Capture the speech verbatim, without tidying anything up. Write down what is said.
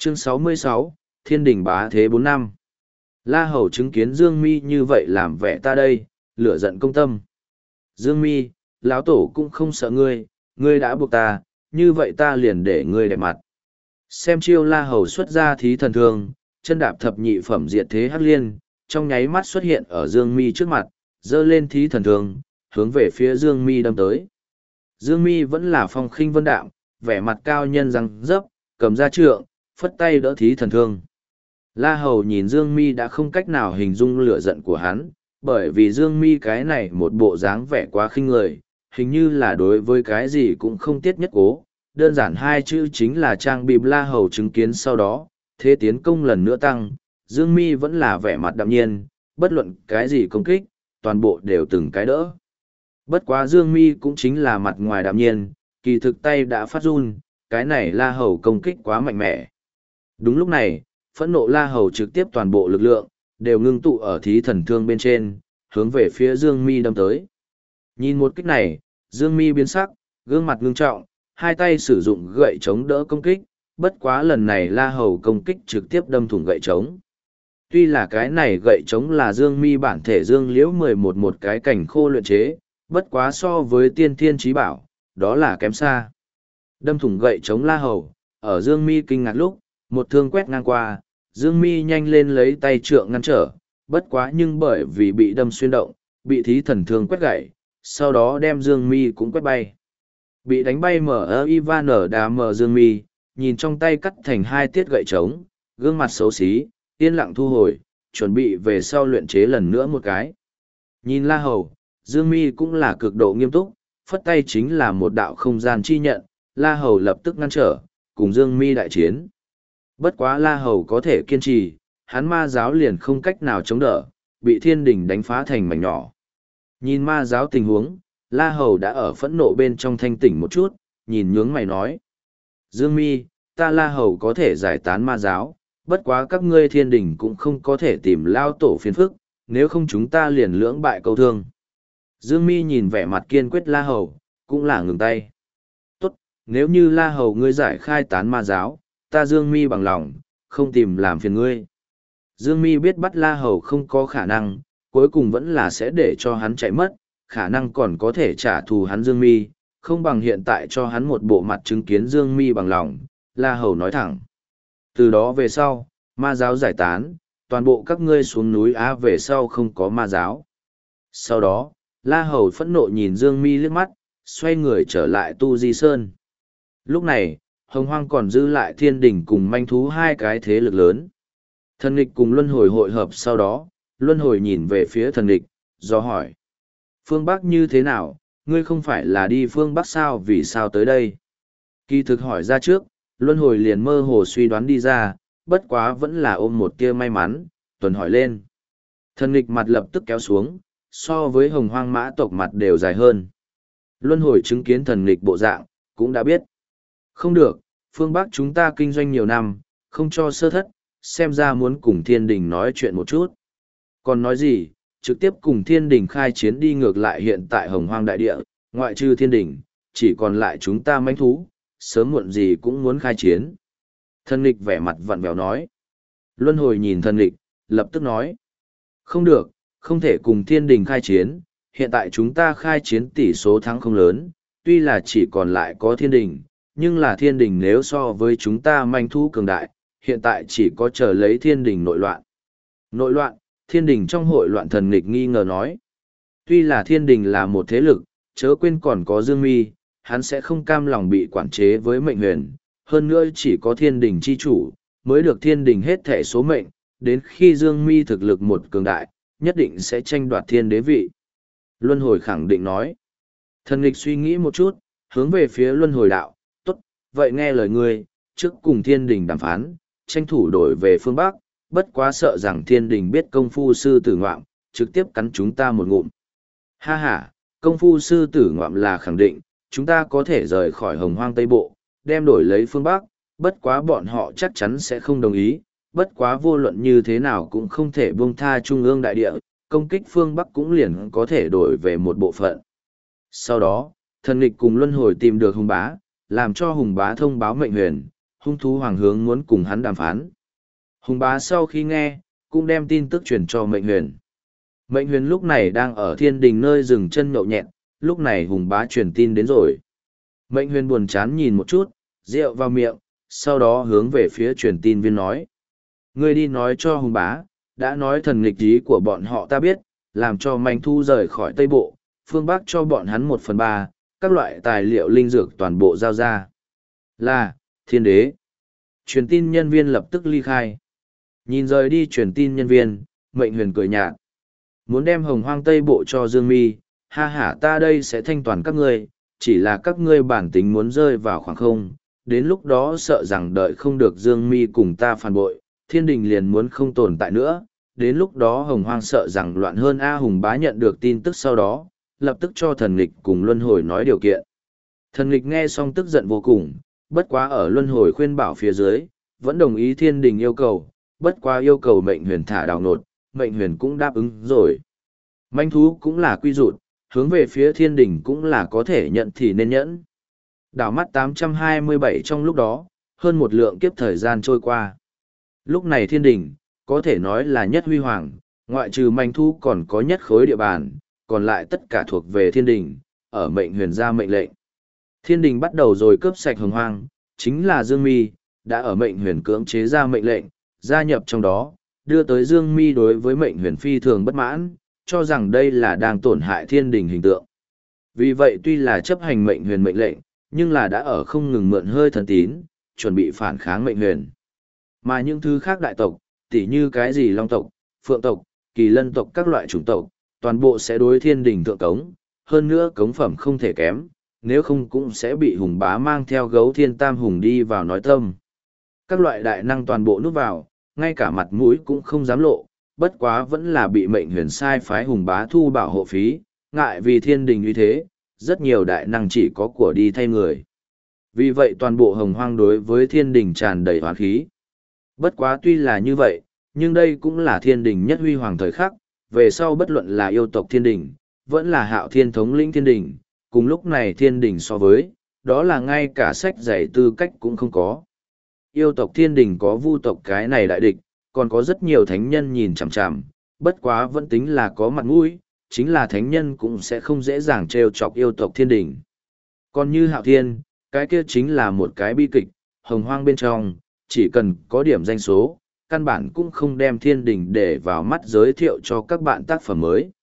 Chương sáu mươi sáu, Thiên đình bá thế bốn năm. La Hầu chứng kiến Dương Mi như vậy làm vẻ ta đây, lửa giận công tâm. Dương Mi, lão tổ cũng không sợ ngươi, ngươi đã buộc ta, như vậy ta liền để ngươi đẹp mặt. Xem chiêu La Hầu xuất ra thí thần thương, chân đạp thập nhị phẩm diệt thế hắc liên, trong nháy mắt xuất hiện ở Dương Mi trước mặt, giơ lên thí thần thương, hướng về phía Dương Mi đâm tới. Dương Mi vẫn là phong khinh vân đạm, vẻ mặt cao nhân răng dấp, cầm ra trượng, phất tay đỡ thí thần thương. La Hầu nhìn Dương Mi đã không cách nào hình dung lửa giận của hắn, bởi vì Dương Mi cái này một bộ dáng vẻ quá khinh người, hình như là đối với cái gì cũng không tiết nhất cố. Đơn giản hai chữ chính là trang bìm. La Hầu chứng kiến sau đó, thế tiến công lần nữa tăng, Dương Mi vẫn là vẻ mặt đạm nhiên, bất luận cái gì công kích, toàn bộ đều từng cái đỡ. Bất quá Dương Mi cũng chính là mặt ngoài đạm nhiên, kỳ thực tay đã phát run, cái này La Hầu công kích quá mạnh mẽ. Đúng lúc này, phẫn nộ La Hầu trực tiếp toàn bộ lực lượng, đều ngưng tụ ở thí thần thương bên trên, hướng về phía Dương Mi đâm tới. Nhìn một kích này, Dương Mi biến sắc, gương mặt ngưng trọng, hai tay sử dụng gậy chống đỡ công kích, bất quá lần này La Hầu công kích trực tiếp đâm thủng gậy chống. Tuy là cái này gậy chống là Dương Mi bản thể Dương Liễu mười một một cái cảnh khô luyện chế, bất quá so với tiên thiên trí bảo, đó là kém xa. Đâm thủng gậy chống La Hầu, ở Dương Mi kinh ngạc lúc, một thương quét ngang qua, Dương Mi nhanh lên lấy tay trượng ngăn trở, bất quá nhưng bởi vì bị đâm xuyên động, bị thí thần thương quét gãy, sau đó đem Dương Mi cũng quét bay. Bị đánh bay mở ơ Ivan ở đá mở Dương Mi, nhìn trong tay cắt thành hai tiết gậy trống, gương mặt xấu xí, yên lặng thu hồi, chuẩn bị về sau luyện chế lần nữa một cái. Nhìn La Hầu, Dương Mi cũng là cực độ nghiêm túc, phất tay chính là một đạo không gian chi nhận, La Hầu lập tức ngăn trở, cùng Dương Mi đại chiến. Bất quá La Hầu có thể kiên trì, hắn ma giáo liền không cách nào chống đỡ, bị thiên đình đánh phá thành mảnh nhỏ. Nhìn ma giáo tình huống, La Hầu đã ở phẫn nộ bên trong thanh tỉnh một chút, nhìn nhướng mày nói. Dương Mi, ta La Hầu có thể giải tán ma giáo, bất quá các ngươi thiên đình cũng không có thể tìm lao tổ phiền phức, nếu không chúng ta liền lưỡng bại câu thương. Dương Mi nhìn vẻ mặt kiên quyết La Hầu, cũng là ngừng tay. Tốt, nếu như La Hầu ngươi giải khai tán ma giáo, ta Dương Mi bằng lòng, không tìm làm phiền ngươi. Dương Mi biết bắt La Hầu không có khả năng, cuối cùng vẫn là sẽ để cho hắn chạy mất, khả năng còn có thể trả thù hắn Dương Mi, không bằng hiện tại cho hắn một bộ mặt chứng kiến Dương Mi bằng lòng, La Hầu nói thẳng. Từ đó về sau, ma giáo giải tán, toàn bộ các ngươi xuống núi Á về sau không có ma giáo. Sau đó, La Hầu phẫn nộ nhìn Dương Mi liếc mắt, xoay người trở lại Tu Di Sơn. Lúc này, Hồng Hoang còn giữ lại thiên đình cùng manh thú hai cái thế lực lớn. Thần nghịch cùng luân hồi hội hợp sau đó, luân hồi nhìn về phía thần nghịch, do hỏi. Phương Bắc như thế nào, ngươi không phải là đi phương Bắc sao vì sao tới đây? Kỳ thực hỏi ra trước, luân hồi liền mơ hồ suy đoán đi ra, bất quá vẫn là ôm một tia may mắn, tuần hỏi lên. Thần nghịch mặt lập tức kéo xuống, so với Hồng Hoang mã tộc mặt đều dài hơn. Luân hồi chứng kiến thần nghịch bộ dạng, cũng đã biết. Không được, phương Bắc chúng ta kinh doanh nhiều năm, không cho sơ thất, xem ra muốn cùng thiên đình nói chuyện một chút. Còn nói gì, trực tiếp cùng thiên đình khai chiến đi ngược lại hiện tại Hồng Hoang đại địa, ngoại trừ thiên đình, chỉ còn lại chúng ta manh thú, sớm muộn gì cũng muốn khai chiến. Thần nghịch vẻ mặt vặn vẹo nói. Luân hồi nhìn thần nghịch, lập tức nói. Không được, không thể cùng thiên đình khai chiến, hiện tại chúng ta khai chiến tỷ số thắng không lớn, tuy là chỉ còn lại có thiên đình, nhưng là thiên đình nếu so với chúng ta manh thú cường đại, hiện tại chỉ có chờ lấy thiên đình nội loạn. Nội loạn, thiên đình trong hội loạn thần nghịch nghi ngờ nói. Tuy là thiên đình là một thế lực, chớ quên còn có Dương Mi, hắn sẽ không cam lòng bị quản chế với mệnh huyền, hơn nữa chỉ có thiên đình chi chủ, mới được thiên đình hết thể số mệnh, đến khi Dương Mi thực lực một cường đại, nhất định sẽ tranh đoạt thiên đế vị. Luân hồi khẳng định nói. Thần nghịch suy nghĩ một chút, hướng về phía luân hồi đạo, tốt, vậy nghe lời ngươi, trước cùng thiên đình đàm phán, tranh thủ đổi về phương Bắc, bất quá sợ rằng thiên đình biết công phu sư tử ngoạm, trực tiếp cắn chúng ta một ngụm. Ha ha, công phu sư tử ngoạm là khẳng định, chúng ta có thể rời khỏi Hồng Hoang Tây Bộ, đem đổi lấy phương Bắc, bất quá bọn họ chắc chắn sẽ không đồng ý, bất quá vô luận như thế nào cũng không thể buông tha trung ương đại địa, công kích phương Bắc cũng liền có thể đổi về một bộ phận. Sau đó, thần nghịch cùng luân hồi tìm được Hùng Bá, làm cho Hùng Bá thông báo mệnh huyền, hung thú hoàng hướng muốn cùng hắn đàm phán. Hùng bá sau khi nghe, cũng đem tin tức truyền cho Mệnh Huyền. Mệnh Huyền lúc này đang ở thiên đình nơi dừng chân nhậu nhẹt, lúc này Hùng bá truyền tin đến rồi. Mệnh Huyền buồn chán nhìn một chút, rượu vào miệng, sau đó hướng về phía truyền tin viên nói. Ngươi đi nói cho Hùng bá, đã nói thần nghịch ý của bọn họ ta biết, làm cho manh thu rời khỏi Tây Bộ, phương Bắc cho bọn hắn một phần ba, các loại tài liệu linh dược toàn bộ giao ra. Là, thiên đế. Truyền tin nhân viên lập tức ly khai. Nhìn rời đi truyền tin nhân viên, Mệnh Huyền cười nhạt. Muốn đem Hồng Hoang Tây Bộ cho Dương Mi, ha ha ta đây sẽ thanh toàn các ngươi, chỉ là các ngươi bản tính muốn rơi vào khoảng không, đến lúc đó sợ rằng đợi không được Dương Mi cùng ta phản bội, thiên đình liền muốn không tồn tại nữa, đến lúc đó Hồng Hoang sợ rằng loạn hơn A Hùng bá nhận được tin tức sau đó, lập tức cho thần nghịch cùng luân hồi nói điều kiện. Thần nghịch nghe xong tức giận vô cùng, bất quá ở luân hồi khuyên bảo phía dưới, vẫn đồng ý thiên đình yêu cầu, bất quá yêu cầu Mệnh Huyền thả đào nột, Mệnh Huyền cũng đáp ứng rồi. Manh thú cũng là quy rụt, hướng về phía thiên đình cũng là có thể nhận thì nên nhẫn. Đảo mắt tám trăm hai mươi bảy trong lúc đó, hơn một lượng kiếp thời gian trôi qua. Lúc này thiên đình, có thể nói là nhất huy hoàng, ngoại trừ manh thú còn có nhất khối địa bàn, còn lại tất cả thuộc về thiên đình, ở Mệnh Huyền ra mệnh lệnh. Thiên đình bắt đầu rồi cướp sạch Hồng Hoang, chính là Dương Mi, đã ở Mệnh Huyền cưỡng chế ra mệnh lệnh, gia nhập trong đó, đưa tới Dương Mi đối với Mệnh Huyền phi thường bất mãn, cho rằng đây là đang tổn hại thiên đình hình tượng. Vì vậy tuy là chấp hành Mệnh Huyền mệnh lệnh, nhưng là đã ở không ngừng mượn hơi thần tín, chuẩn bị phản kháng Mệnh Huyền. Mà những thứ khác đại tộc, tỉ như cái gì Long tộc, Phượng tộc, Kỳ Lân tộc các loại chủng tộc, toàn bộ sẽ đối thiên đình thượng cống, hơn nữa cống phẩm không thể kém, nếu không cũng sẽ bị Hùng bá mang theo gấu thiên tam hùng đi vào nói tâm. Các loại đại năng toàn bộ núp vào, ngay cả mặt mũi cũng không dám lộ, bất quá vẫn là bị Mệnh Huyền sai phái Hùng bá thu bảo hộ phí, ngại vì thiên đình như thế, rất nhiều đại năng chỉ có của đi thay người. Vì vậy toàn bộ Hồng Hoang đối với thiên đình tràn đầy hoán khí. Bất quá tuy là như vậy, nhưng đây cũng là thiên đình nhất huy hoàng thời khắc, về sau bất luận là yêu tộc thiên đình, vẫn là hạo thiên thống lĩnh thiên đình, cùng lúc này thiên đình so với, đó là ngay cả sách dạy tư cách cũng không có. Yêu tộc thiên đình có vu tộc cái này đại địch, còn có rất nhiều thánh nhân nhìn chằm chằm, bất quá vẫn tính là có mặt mũi, chính là thánh nhân cũng sẽ không dễ dàng trêu chọc yêu tộc thiên đình. Còn như hạo thiên, cái kia chính là một cái bi kịch, Hồng Hoang bên trong, chỉ cần có điểm danh số, căn bản cũng không đem thiên đình để vào mắt giới thiệu cho các bạn tác phẩm mới.